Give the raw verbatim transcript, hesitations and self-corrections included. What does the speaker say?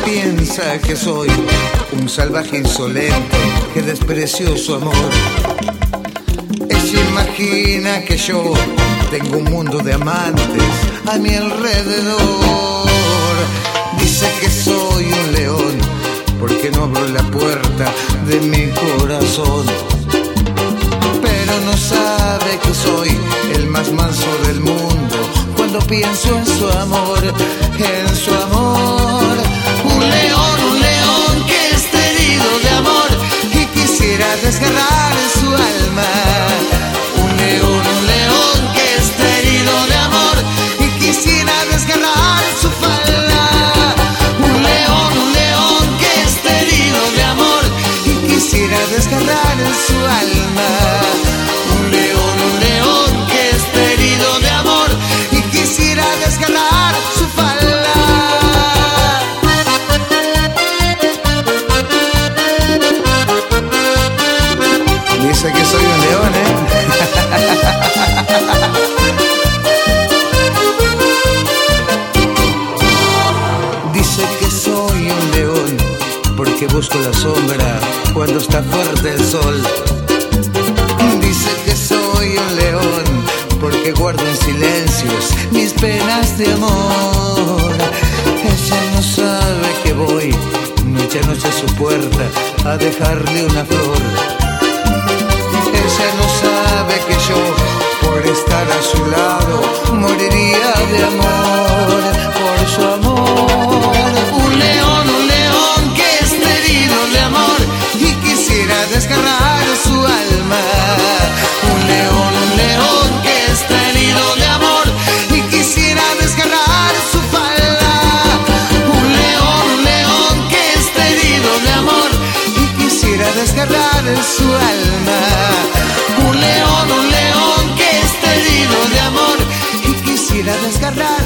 piensa que soy un salvaje insolente que despreció su amor. Ella imagina que yo tengo un mundo de amantes a mi alrededor. Dice que soy un león porque no abro la puerta de mi corazón, pero no sabe que soy el más manso del mundo cuando pienso en su amor, en su amor. Un león, un león que está herido de amor y quisiera desgarrar su alma. Un león, un león que está herido de amor y quisiera desgarrar su falda. Un león, un león que está herido de amor y quisiera desgarrar su alma. Un león, un león que está herido de amor y quisiera desgarrar su falda. Dice que soy un león, ¿eh? Dice que soy un león porque busco la sombra cuando está fuerte el sol. Dice que soy un león porque guardo en silencios mis penas de amor. Ella no sabe que voy noche a noche a su puerta a dejarle una flor. Ella no sabe que yo, por estar a su lado, moriría de amor, por su amor. Un león, un león que está herido de amor y quisiera desgarrar su alma. Un león, un león que está herido de amor y quisiera desgarrar su falda. Un león, un león que está herido de amor y quisiera desgarrar su alma. Un león, un león que está herido de amor y quisiera desgarrar